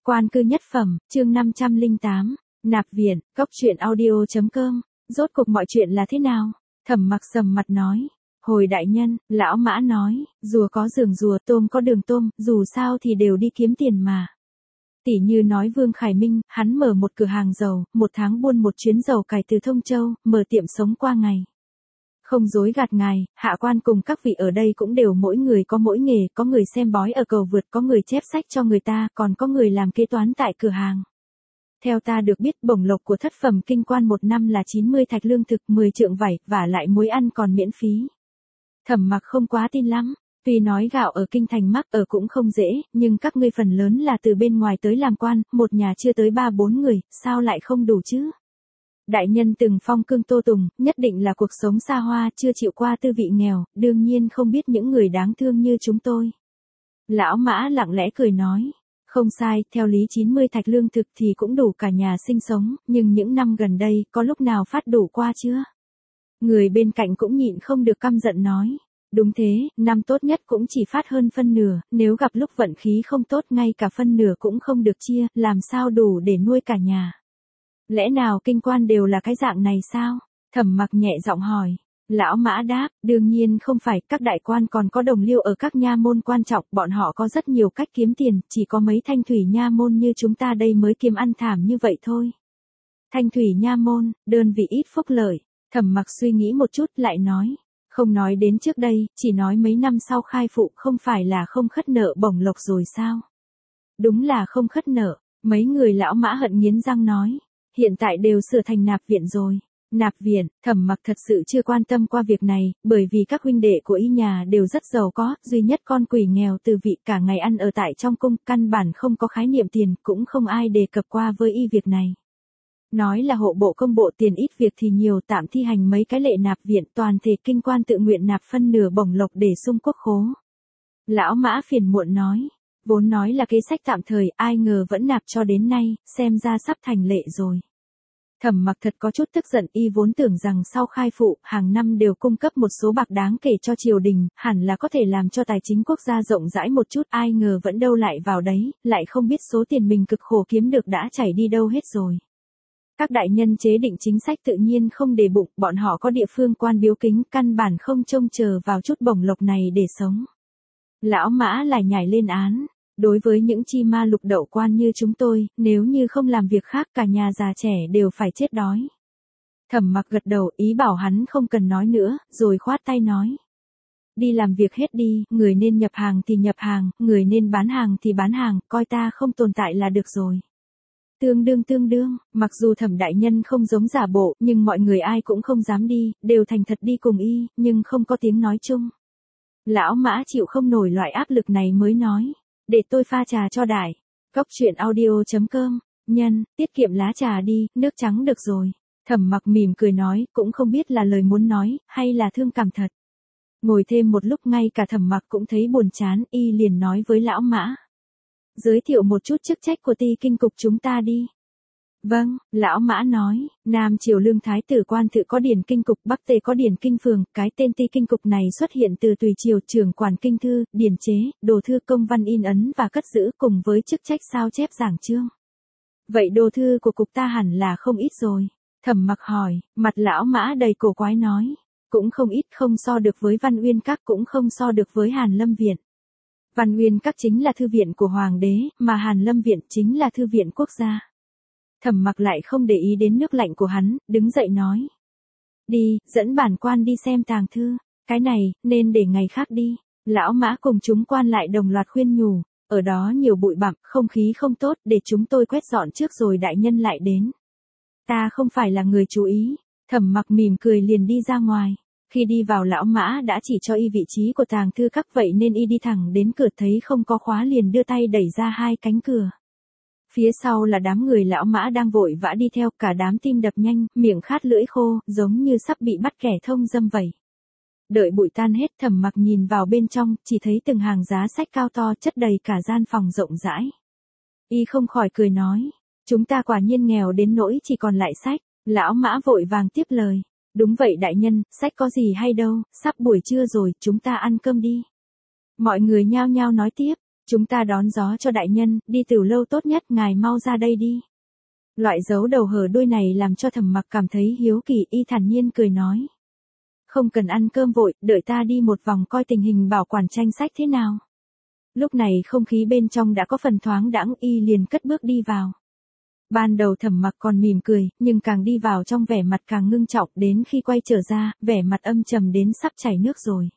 Quan cư nhất phẩm, chương 508, nạp viện, góc truyện audio.com, rốt cuộc mọi chuyện là thế nào? Thẩm Mặc sầm mặt nói, hồi đại nhân, lão Mã nói, rùa có giường rùa, tôm có đường tôm, dù sao thì đều đi kiếm tiền mà. Tỷ như nói Vương Khải Minh, hắn mở một cửa hàng dầu, một tháng buôn một chuyến dầu cải từ Thông Châu, mở tiệm sống qua ngày. Không dối gạt ngài, hạ quan cùng các vị ở đây cũng đều mỗi người có mỗi nghề, có người xem bói ở cầu vượt, có người chép sách cho người ta, còn có người làm kế toán tại cửa hàng. Theo ta được biết, bổng lộc của thất phẩm kinh quan một năm là 90 thạch lương thực, 10 trượng vải, và lại muối ăn còn miễn phí. Thẩm Mặc không quá tin lắm, tuy nói gạo ở kinh thành mắc ở cũng không dễ, nhưng các ngươi phần lớn là từ bên ngoài tới làm quan, một nhà chưa tới 3-4 người, sao lại không đủ chứ? Đại nhân từng phong cương tô tùng, nhất định là cuộc sống xa hoa, chưa chịu qua tư vị nghèo, đương nhiên không biết những người đáng thương như chúng tôi. Lão Mã lặng lẽ cười nói, không sai, theo lý 90 thạch lương thực thì cũng đủ cả nhà sinh sống, nhưng những năm gần đây, có lúc nào phát đủ qua chưa? Người bên cạnh cũng nhịn không được căm giận nói, đúng thế, năm tốt nhất cũng chỉ phát hơn phân nửa, nếu gặp lúc vận khí không tốt ngay cả phân nửa cũng không được chia, làm sao đủ để nuôi cả nhà. Lẽ nào kinh quan đều là cái dạng này sao? Thẩm Mặc nhẹ giọng hỏi. Lão Mã đáp, đương nhiên không phải, các đại quan còn có đồng liêu ở các nha môn quan trọng, bọn họ có rất nhiều cách kiếm tiền, chỉ có mấy thanh thủy nha môn như chúng ta đây mới kiếm ăn thảm như vậy thôi. Thanh thủy nha môn, đơn vị ít phúc lợi. Thẩm Mặc suy nghĩ một chút lại nói, không nói đến trước đây, chỉ nói mấy năm sau khai phụ không phải là không khất nợ bổng lộc rồi sao? Đúng là không khất nợ, mấy người lão Mã hận nghiến răng nói. Hiện tại đều sửa thành nạp viện rồi. Nạp viện, Thẩm Mặc thật sự chưa quan tâm qua việc này, bởi vì các huynh đệ của y nhà đều rất giàu có, duy nhất con quỷ nghèo từ vị cả ngày ăn ở tại trong cung, căn bản không có khái niệm tiền, cũng không ai đề cập qua với y việc này. Nói là hộ bộ công bộ tiền ít việc thì nhiều, tạm thi hành mấy cái lệ nạp viện, toàn thể kinh quan tự nguyện nạp phân nửa bổng lộc để sung quốc khố. Lão Mã phiền muộn nói. Vốn nói là kế sách tạm thời, ai ngờ vẫn nạp cho đến nay, xem ra sắp thành lệ rồi. Thẩm Mặc thật có chút tức giận, y vốn tưởng rằng sau khai phụ, hàng năm đều cung cấp một số bạc đáng kể cho triều đình, hẳn là có thể làm cho tài chính quốc gia rộng rãi một chút, ai ngờ vẫn đâu lại vào đấy, lại không biết số tiền mình cực khổ kiếm được đã chảy đi đâu hết rồi. Các đại nhân chế định chính sách tự nhiên không để bụng, bọn họ có địa phương quan biếu kính, căn bản không trông chờ vào chút bổng lộc này để sống. Lão Mã lại nhảy lên án. Đối với những chi ma lục đậu quan như chúng tôi, nếu như không làm việc khác cả nhà già trẻ đều phải chết đói. Thẩm Mặc gật đầu ý bảo hắn không cần nói nữa, rồi khoát tay nói. Đi làm việc hết đi, người nên nhập hàng thì nhập hàng, người nên bán hàng thì bán hàng, coi ta không tồn tại là được rồi. Tương đương, mặc dù Thẩm đại nhân không giống giả bộ, nhưng mọi người ai cũng không dám đi, đều thành thật đi cùng y, nhưng không có tiếng nói chung. Lão Mã chịu không nổi loại áp lực này mới nói. Để tôi pha trà cho đại. Góc truyện audio.com, nhân, tiết kiệm lá trà đi, nước trắng được rồi. Thẩm Mặc mỉm cười nói, cũng không biết là lời muốn nói, hay là thương cảm thật. Ngồi thêm một lúc ngay cả Thẩm Mặc cũng thấy buồn chán, y liền nói với lão Mã. Giới thiệu một chút chức trách của ty kinh cục chúng ta đi. Vâng, lão Mã nói, Nam Triều Lương Thái tử Quan Tự có điển kinh cục, Bắc Tề có điển kinh phường, cái tên ty kinh cục này xuất hiện từ Tùy Triều, trưởng quản kinh thư, điển chế, đồ thư công văn in ấn và cất giữ cùng với chức trách sao chép giảng chương. Vậy đồ thư của cục ta hẳn là không ít rồi. Thẩm Mặc hỏi, mặt lão Mã đầy cổ quái nói, cũng không ít, không so được với Văn Uyên Các, cũng không so được với Hàn Lâm Viện. Văn Uyên Các chính là thư viện của Hoàng đế, mà Hàn Lâm Viện chính là thư viện quốc gia. Thẩm Mặc lại không để ý đến nước lạnh của hắn, đứng dậy nói. Đi, dẫn bản quan đi xem tàng thư, cái này, nên để ngày khác đi. Lão Mã cùng chúng quan lại đồng loạt khuyên nhủ, ở đó nhiều bụi bặm, không khí không tốt, để chúng tôi quét dọn trước rồi đại nhân lại đến. Ta không phải là người chú ý. Thẩm Mặc mỉm cười liền đi ra ngoài. Khi đi vào lão Mã đã chỉ cho y vị trí của tàng thư các, vậy nên y đi thẳng đến cửa, thấy không có khóa liền đưa tay đẩy ra hai cánh cửa. Phía sau là đám người lão Mã đang vội vã đi theo, cả đám tim đập nhanh, miệng khát lưỡi khô, giống như sắp bị bắt kẻ thông dâm vậy. Đợi bụi tan hết, Thẩm Mặc nhìn vào bên trong, chỉ thấy từng hàng giá sách cao to chất đầy cả gian phòng rộng rãi. Y không khỏi cười nói, chúng ta quả nhiên nghèo đến nỗi chỉ còn lại sách. Lão Mã vội vàng tiếp lời, đúng vậy đại nhân, sách có gì hay đâu, sắp buổi trưa rồi, chúng ta ăn cơm đi. Mọi người nhao nhao nói tiếp. Chúng ta đón gió cho đại nhân, đi Tiểu Lâu tốt nhất, ngài mau ra đây đi. Loại giấu đầu hở đuôi này làm cho Thẩm Mặc cảm thấy hiếu kỳ, y thản nhiên cười nói. Không cần ăn cơm vội, đợi ta đi một vòng coi tình hình bảo quản tranh sách thế nào. Lúc này không khí bên trong đã có phần thoáng đãng, y liền cất bước đi vào. Ban đầu Thẩm Mặc còn mỉm cười, nhưng càng đi vào trong vẻ mặt càng ngưng trọng, đến khi quay trở ra, vẻ mặt âm trầm đến sắp chảy nước rồi.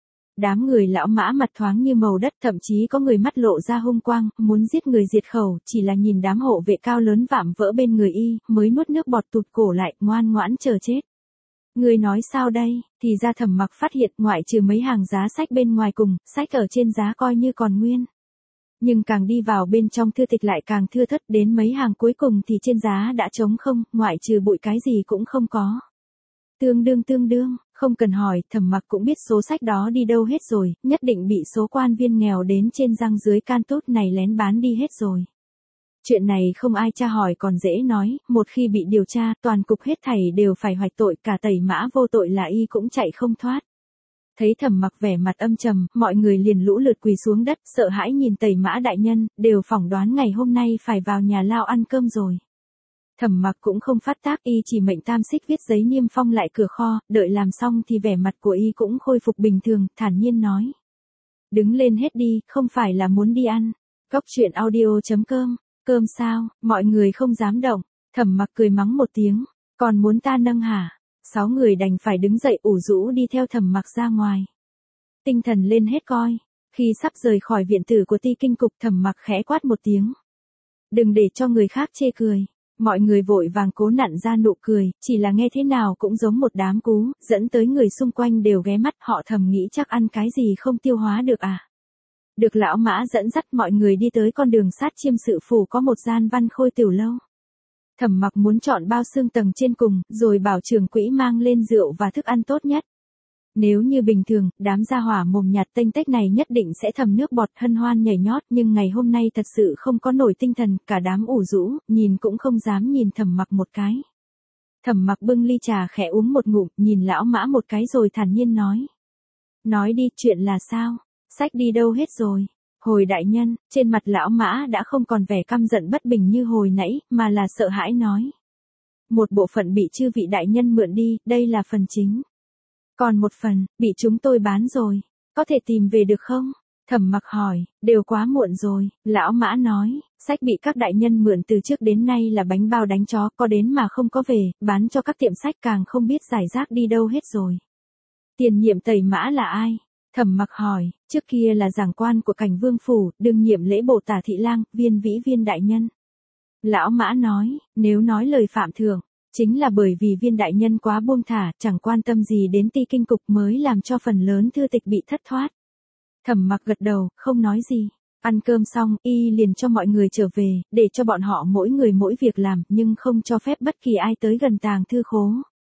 Đám người lão mã mặt thoáng như màu đất, thậm chí có người mắt lộ ra hung quang, muốn giết người diệt khẩu, chỉ là nhìn đám hộ vệ cao lớn vạm vỡ bên người y, mới nuốt nước bọt tụt cổ lại, ngoan ngoãn chờ chết. Người nói sao đây, thì ra Thẩm Mặc phát hiện ngoại trừ mấy hàng giá sách bên ngoài cùng, sách ở trên giá coi như còn nguyên. Nhưng càng đi vào bên trong thư tịch lại càng thưa thớt, đến mấy hàng cuối cùng thì trên giá đã trống không, ngoại trừ bụi cái gì cũng không có. Tương đương, không cần hỏi, Thẩm Mặc cũng biết số sách đó đi đâu hết rồi, nhất định bị số quan viên nghèo đến trên răng dưới can tốt này lén bán đi hết rồi. Chuyện này không ai tra hỏi còn dễ nói, một khi bị điều tra, toàn cục hết thảy đều phải hoạch tội, cả Tẩy Mã vô tội là y cũng chạy không thoát. Thấy Thẩm Mặc vẻ mặt âm trầm, mọi người liền lũ lượt quỳ xuống đất, sợ hãi nhìn Tẩy Mã đại nhân, đều phỏng đoán ngày hôm nay phải vào nhà lao ăn cơm rồi. Thẩm Mặc cũng không phát tác, y chỉ mệnh Tam Xích viết giấy niêm phong lại cửa kho, đợi làm xong thì vẻ mặt của y cũng khôi phục bình thường, thản nhiên nói. Đứng lên hết đi, không phải là muốn đi ăn. Cốc truyện audio.com, cơm sao, mọi người không dám động. Thẩm Mặc cười mắng một tiếng, còn muốn ta nâng hả? 6 người đành phải đứng dậy ủ rũ đi theo Thẩm Mặc ra ngoài. Tinh thần lên hết coi, khi sắp rời khỏi viện tử của Ti Kinh cục, Thẩm Mặc khẽ quát một tiếng. Đừng để cho người khác chê cười. Mọi người vội vàng cố nặn ra nụ cười, chỉ là nghe thế nào cũng giống một đám cú, dẫn tới người xung quanh đều ghé mắt, họ thầm nghĩ chắc ăn cái gì không tiêu hóa được à. Được lão mã dẫn dắt mọi người đi tới con đường sát Chiêm Sự Phủ có một gian Văn Khôi tiểu lâu. Thẩm Mặc muốn chọn bao xương tầng trên cùng, rồi bảo trưởng quỹ mang lên rượu và thức ăn tốt nhất. Nếu như bình thường, đám gia hỏa mồm nhạt tênh tếch này nhất định sẽ thầm nước bọt hân hoan nhảy nhót, nhưng ngày hôm nay thật sự không có nổi tinh thần, cả đám ủ rũ, nhìn cũng không dám nhìn Thẩm Mặc một cái. Thẩm Mặc bưng ly trà khẽ uống một ngụm, nhìn lão mã một cái rồi thản nhiên nói. Nói đi, chuyện là sao? Sách đi đâu hết rồi? Hồi đại nhân, trên mặt lão mã đã không còn vẻ căm giận bất bình như hồi nãy, mà là sợ hãi nói. Một bộ phận bị chư vị đại nhân mượn đi, đây là phần chính. Còn một phần, bị chúng tôi bán rồi, có thể tìm về được không? Thẩm Mặc hỏi, đều quá muộn rồi, lão mã nói, sách bị các đại nhân mượn từ trước đến nay là bánh bao đánh chó, có đến mà không có về, bán cho các tiệm sách càng không biết giải rác đi đâu hết rồi. Tiền nhiệm Tẩy Mã là ai? Thẩm Mặc hỏi, trước kia là giảng quan của Cảnh Vương Phủ, đương nhiệm lễ bộ Tả Thị Lang, Viên Vĩ Viên đại nhân. Lão mã nói, nếu nói lời phạm thượng, chính là bởi vì Viên đại nhân quá buông thả, chẳng quan tâm gì đến Ti Kinh cục mới làm cho phần lớn thư tịch bị thất thoát. Thẩm Mặc gật đầu, không nói gì. Ăn cơm xong, y liền cho mọi người trở về, để cho bọn họ mỗi người mỗi việc làm, nhưng không cho phép bất kỳ ai tới gần tàng thư khố.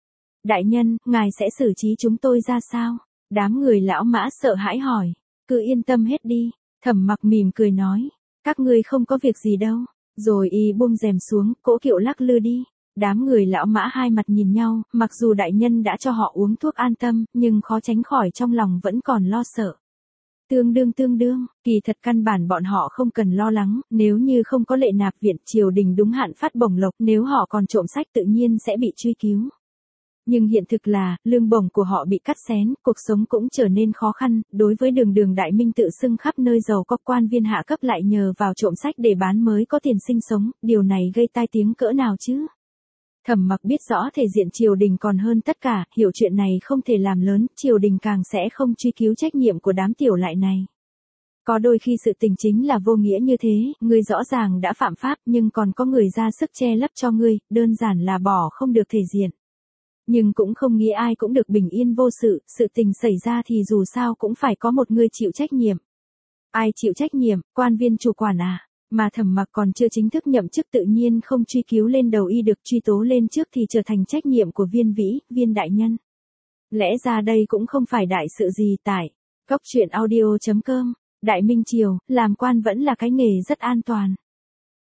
Đại nhân, ngài sẽ xử trí chúng tôi ra sao? Đám người lão mã sợ hãi hỏi. Cứ yên tâm hết đi. Thẩm Mặc mỉm cười nói. Các ngươi không có việc gì đâu. Rồi y buông rèm xuống, cỗ kiệu lắc lư đi. Đám người lão mã hai mặt nhìn nhau, mặc dù đại nhân đã cho họ uống thuốc an tâm, nhưng khó tránh khỏi trong lòng vẫn còn lo sợ. Tương đương, kỳ thật căn bản bọn họ không cần lo lắng, nếu như không có lệ nạp viện, triều đình đúng hạn phát bổng lộc, nếu họ còn trộm sách tự nhiên sẽ bị truy cứu. Nhưng hiện thực là, lương bổng của họ bị cắt xén, cuộc sống cũng trở nên khó khăn, đối với đường đại minh tự xưng khắp nơi giàu có, quan viên hạ cấp lại nhờ vào trộm sách để bán mới có tiền sinh sống, điều này gây tai tiếng cỡ nào chứ? Thẩm Mặc biết rõ thể diện triều đình còn hơn tất cả, hiểu chuyện này không thể làm lớn, triều đình càng sẽ không truy cứu trách nhiệm của đám tiểu lại này. Có đôi khi sự tình chính là vô nghĩa như thế, ngươi rõ ràng đã phạm pháp nhưng còn có người ra sức che lấp cho ngươi, đơn giản là bỏ không được thể diện. Nhưng cũng không nghĩ ai cũng được bình yên vô sự tình xảy ra thì dù sao cũng phải có một người chịu trách nhiệm. Ai chịu trách nhiệm, quan viên chủ quản à? Mà Thẩm Mặc còn chưa chính thức nhậm chức tự nhiên không truy cứu lên đầu y được, truy tố lên trước thì trở thành trách nhiệm của Viên Vĩ, Viên đại nhân. Lẽ ra đây cũng không phải đại sự gì tại. Cốc truyện audio.com, Đại Minh Triều, làm quan vẫn là cái nghề rất an toàn.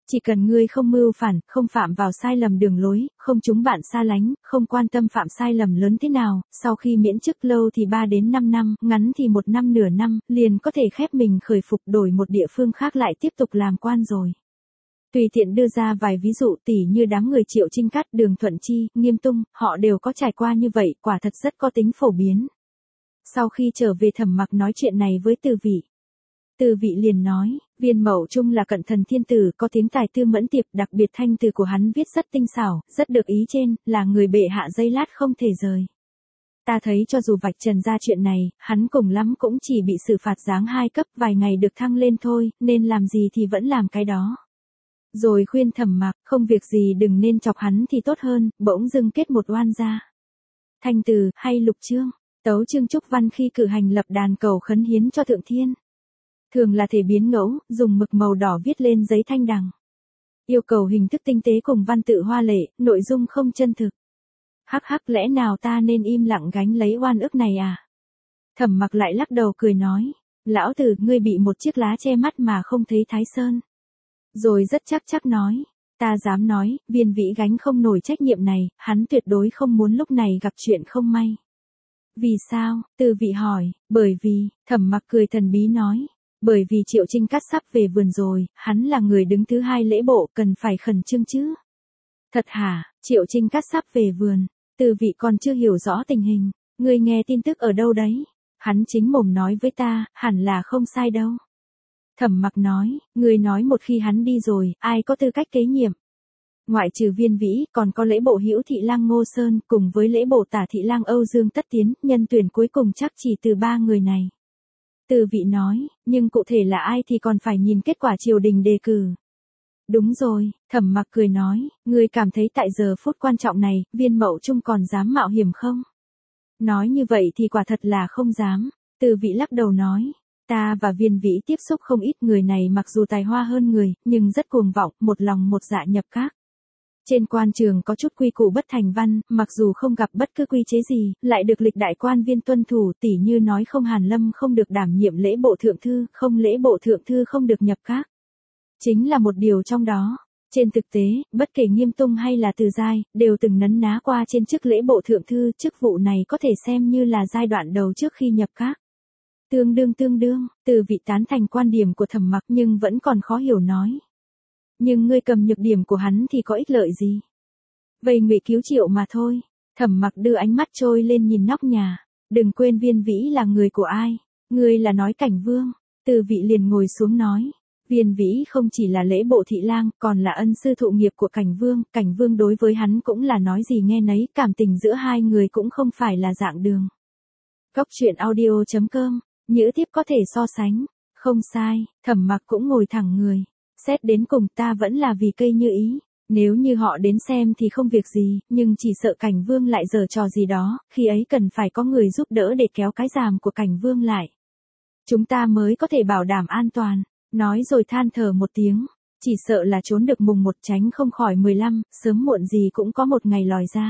Chỉ cần ngươi không mưu phản, không phạm vào sai lầm đường lối, không chúng bạn xa lánh, không quan tâm phạm sai lầm lớn thế nào, sau khi miễn chức lâu thì 3 đến 5 năm, ngắn thì 1 năm nửa năm, liền có thể khép mình khởi phục đổi một địa phương khác lại tiếp tục làm quan rồi. Tùy tiện đưa ra vài ví dụ tỉ như đám người Triệu Trinh Cát, Đường Thuận Chi, Nghiêm Tung, họ đều có trải qua như vậy, quả thật rất có tính phổ biến. Sau khi trở về Thẩm Mặc nói chuyện này với Từ Vị. Từ Vị liền nói, Viên Mậu Trung là cận thần thiên tử, có tiếng tài tư mẫn tiệp, đặc biệt thanh từ của hắn viết rất tinh xảo, rất được ý trên, là người bệ hạ giây lát không thể rời. Ta thấy cho dù vạch trần ra chuyện này, hắn cùng lắm cũng chỉ bị xử phạt giáng 2 cấp, vài ngày được thăng lên thôi, nên làm gì thì vẫn làm cái đó. Rồi khuyên Thẩm Mặc, không việc gì đừng nên chọc hắn thì tốt hơn, bỗng dưng kết một oan ra. Thanh từ, hay lục chương, tấu chương trúc văn khi cử hành lập đàn cầu khấn hiến cho thượng thiên. Thường là thể biến ngẫu, dùng mực màu đỏ viết lên giấy thanh đằng. Yêu cầu hình thức tinh tế cùng văn tự hoa lệ, nội dung không chân thực. Hắc hắc, lẽ nào ta nên im lặng gánh lấy oan ức này à? Thẩm Mặc lại lắc đầu cười nói, lão tử, ngươi bị một chiếc lá che mắt mà không thấy Thái Sơn. Rồi rất chắc nói, ta dám nói, Viên Vĩ gánh không nổi trách nhiệm này, hắn tuyệt đối không muốn lúc này gặp chuyện không may. Vì sao? Từ Vị hỏi, bởi vì, Thẩm Mặc cười thần bí nói, bởi vì Triệu Trinh Cát sắp về vườn rồi, hắn là người đứng thứ 2 lễ bộ, cần phải khẩn trương chứ. Thật hả? Triệu Trinh Cát sắp về vườn. Từ Vị còn chưa hiểu rõ tình hình, ngươi nghe tin tức ở đâu đấy? Hắn chính mồm nói với ta, hẳn là không sai đâu. Thẩm Mặc nói, ngươi nói một khi hắn đi rồi, ai có tư cách kế nhiệm? Ngoại trừ Viên Vĩ, còn có lễ bộ Hữu Thị Lang Ngô Sơn, cùng với lễ bộ Tả Thị Lang Âu Dương Tất Tiến, nhân tuyển cuối cùng chắc chỉ từ 3 người này. Từ Vị nói, nhưng cụ thể là ai thì còn phải nhìn kết quả triều đình đề cử. Đúng rồi, Thẩm Mặc cười nói, ngươi cảm thấy tại giờ phút quan trọng này, Viên Mậu Trung còn dám mạo hiểm không? Nói như vậy thì quả thật là không dám. Từ Vị lắc đầu nói, ta và Viên Vĩ tiếp xúc không ít, người này mặc dù tài hoa hơn người, nhưng rất cuồng vọng, một lòng một dạ nhập các. Trên quan trường có chút quy củ bất thành văn, mặc dù không gặp bất cứ quy chế gì, lại được lịch đại quan viên tuân thủ, tỉ như nói không Hàn Lâm không được đảm nhiệm lễ bộ thượng thư, không lễ bộ thượng thư không được nhập các. Chính là một điều trong đó. Trên thực tế, bất kể Nghiêm Tung hay là Từ Giai, đều từng nấn ná qua trên chức lễ bộ thượng thư, chức vụ này có thể xem như là giai đoạn đầu trước khi nhập các. Tương đương, Từ Vị tán thành quan điểm của Thẩm Mặc nhưng vẫn còn khó hiểu nói. Nhưng ngươi cầm nhược điểm của hắn thì có ích lợi gì? Vây ngụy cứu Triệu mà thôi. Thẩm Mặc đưa ánh mắt trôi lên nhìn nóc nhà. Đừng quên Viên Vĩ là người của ai? Ngươi là nói Cảnh Vương. Từ Vị liền ngồi xuống nói. Viên Vĩ không chỉ là lễ bộ thị lang, còn là ân sư thụ nghiệp của Cảnh Vương đối với hắn cũng là nói gì nghe nấy, cảm tình giữa hai người cũng không phải là dạng đường. Góc truyện audio.com, nhữ tiếp có thể so sánh. Không sai, Thẩm Mặc cũng ngồi thẳng người. Xét đến cùng ta vẫn là vì cây như ý. Nếu như họ đến xem thì không việc gì, nhưng chỉ sợ Cảnh Vương lại giở trò gì đó, khi ấy cần phải có người giúp đỡ để kéo cái giàm của Cảnh Vương lại. Chúng ta mới có thể bảo đảm an toàn. Nói rồi than thở một tiếng. Chỉ sợ là trốn được mùng 1 tránh không khỏi 15, sớm muộn gì cũng có một ngày lòi ra.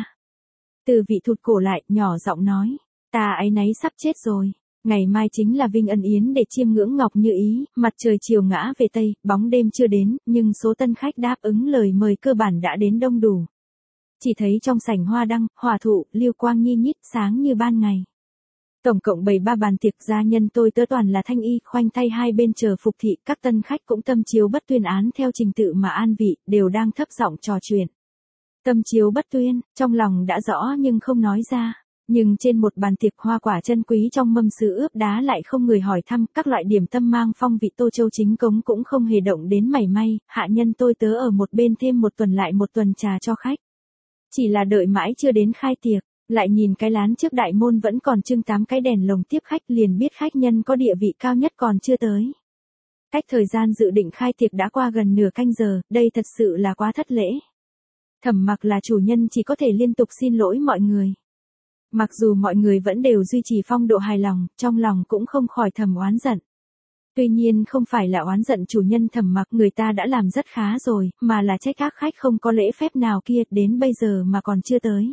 Từ Vị thụt cổ lại, nhỏ giọng nói. Ta áy náy sắp chết rồi. Ngày mai chính là Vinh Ân Yến để chiêm ngưỡng Ngọc Như Ý, mặt trời chiều ngã về Tây, bóng đêm chưa đến, nhưng số tân khách đáp ứng lời mời cơ bản đã đến đông đủ. Chỉ thấy trong sảnh hoa đăng, hòa thụ, lưu quang nhi nhít sáng như ban ngày. Tổng cộng 73 bàn tiệc, gia nhân tôi tớ toàn là thanh y, khoanh tay hai bên chờ phục thị, các tân khách cũng tâm chiếu bất tuyên án theo trình tự mà an vị, đều đang thấp giọng trò chuyện. Tâm chiếu bất tuyên, trong lòng đã rõ nhưng không nói ra. Nhưng trên một bàn tiệc hoa quả chân quý trong mâm sứ ướp đá lại không người hỏi thăm, các loại điểm tâm mang phong vị Tô Châu chính cống cũng không hề động đến mảy may, hạ nhân tôi tớ ở một bên thêm một tuần lại một tuần trà cho khách. Chỉ là đợi mãi chưa đến khai tiệc, lại nhìn cái lán trước đại môn vẫn còn trưng 8 cái đèn lồng tiếp khách, liền biết khách nhân có địa vị cao nhất còn chưa tới. Cách thời gian dự định khai tiệc đã qua gần nửa canh giờ, đây thật sự là quá thất lễ. Thẩm Mặc là chủ nhân chỉ có thể liên tục xin lỗi mọi người. Mặc dù mọi người vẫn đều duy trì phong độ hài lòng, trong lòng cũng không khỏi thầm oán giận. Tuy nhiên không phải là oán giận chủ nhân Thẩm Mặc, người ta đã làm rất khá rồi, mà là trách các khách không có lễ phép nào kia, đến bây giờ mà còn chưa tới.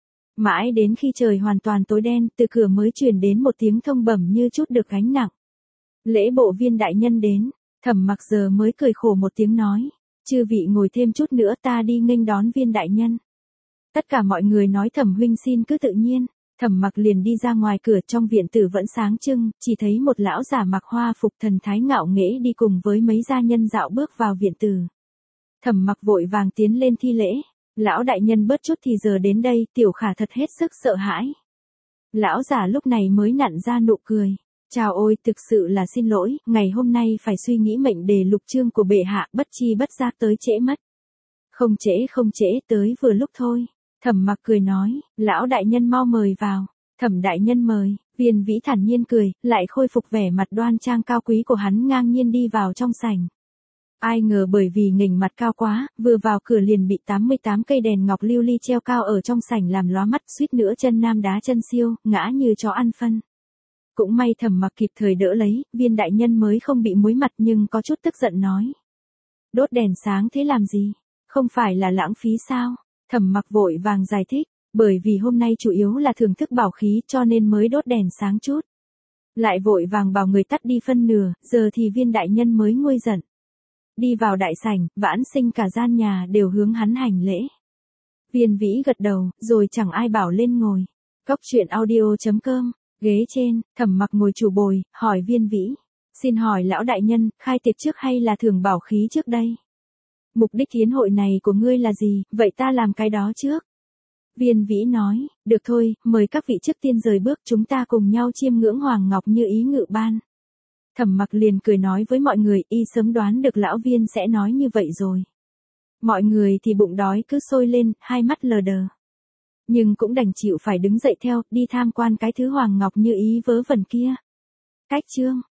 Mãi đến khi trời hoàn toàn tối đen, từ cửa mới truyền đến một tiếng thông bẩm như chút được gánh nặng. Lễ bộ Viên đại nhân đến. Thẩm Mặc giờ mới cười khổ một tiếng nói. Chư vị ngồi thêm chút nữa ta đi nghênh đón Viên đại nhân. Tất cả mọi người nói Thẩm huynh xin cứ tự nhiên. Thẩm Mặc liền đi ra ngoài cửa, trong viện tử vẫn sáng trưng, chỉ thấy một lão giả mặc hoa phục thần thái ngạo nghễ đi cùng với mấy gia nhân dạo bước vào viện tử. Thẩm Mặc vội vàng tiến lên thi lễ. Lão đại nhân bớt chút thì giờ đến đây, Tiểu Khả thật hết sức sợ hãi. Lão giả lúc này mới nặn ra nụ cười. Chào ôi, thực sự là xin lỗi, ngày hôm nay phải suy nghĩ mệnh đề lục chương của bệ hạ, bất chi bất giác tới trễ mất. Không trễ, tới vừa lúc thôi. Thẩm Mặc cười nói, lão đại nhân mau mời vào. Thẩm đại nhân mời. Viên Vĩ thản nhiên cười, lại khôi phục vẻ mặt đoan trang cao quý của hắn, ngang nhiên đi vào trong sảnh. Ai ngờ bởi vì nghỉnh mặt cao quá, vừa vào cửa liền bị 88 cây đèn ngọc lưu ly treo cao ở trong sảnh làm lóa mắt, suýt nữa chân nam đá chân siêu, ngã như chó ăn phân. Cũng may Thẩm Mặc kịp thời đỡ lấy, Viên đại nhân mới không bị muối mặt, nhưng có chút tức giận nói. Đốt đèn sáng thế làm gì? Không phải là lãng phí sao? Thẩm Mặc vội vàng giải thích, bởi vì hôm nay chủ yếu là thưởng thức bảo khí cho nên mới đốt đèn sáng chút. Lại vội vàng bảo người tắt đi phân nửa, giờ thì Viên đại nhân mới nguôi giận. Đi vào đại sảnh, vãn sinh cả gian nhà đều hướng hắn hành lễ. Viên Vĩ gật đầu, rồi chẳng ai bảo lên ngồi. Cóc truyện audio.com, ghế trên, Thẩm Mặc ngồi chủ bồi, hỏi Viên Vĩ. Xin hỏi lão đại nhân, khai tiệc trước hay là thưởng bảo khí trước đây? Mục đích yến hội này của ngươi là gì, vậy ta làm cái đó trước. Viên Vĩ nói, được thôi, mời các vị trước tiên rời bước, chúng ta cùng nhau chiêm ngưỡng Hoàng Ngọc như ý ngự ban. Thẩm Mặc liền cười nói với mọi người, y sớm đoán được lão Viên sẽ nói như vậy rồi. Mọi người thì bụng đói cứ sôi lên, hai mắt lờ đờ. Nhưng cũng đành chịu phải đứng dậy theo, đi tham quan cái thứ Hoàng Ngọc như ý vớ vẩn kia. Cách chương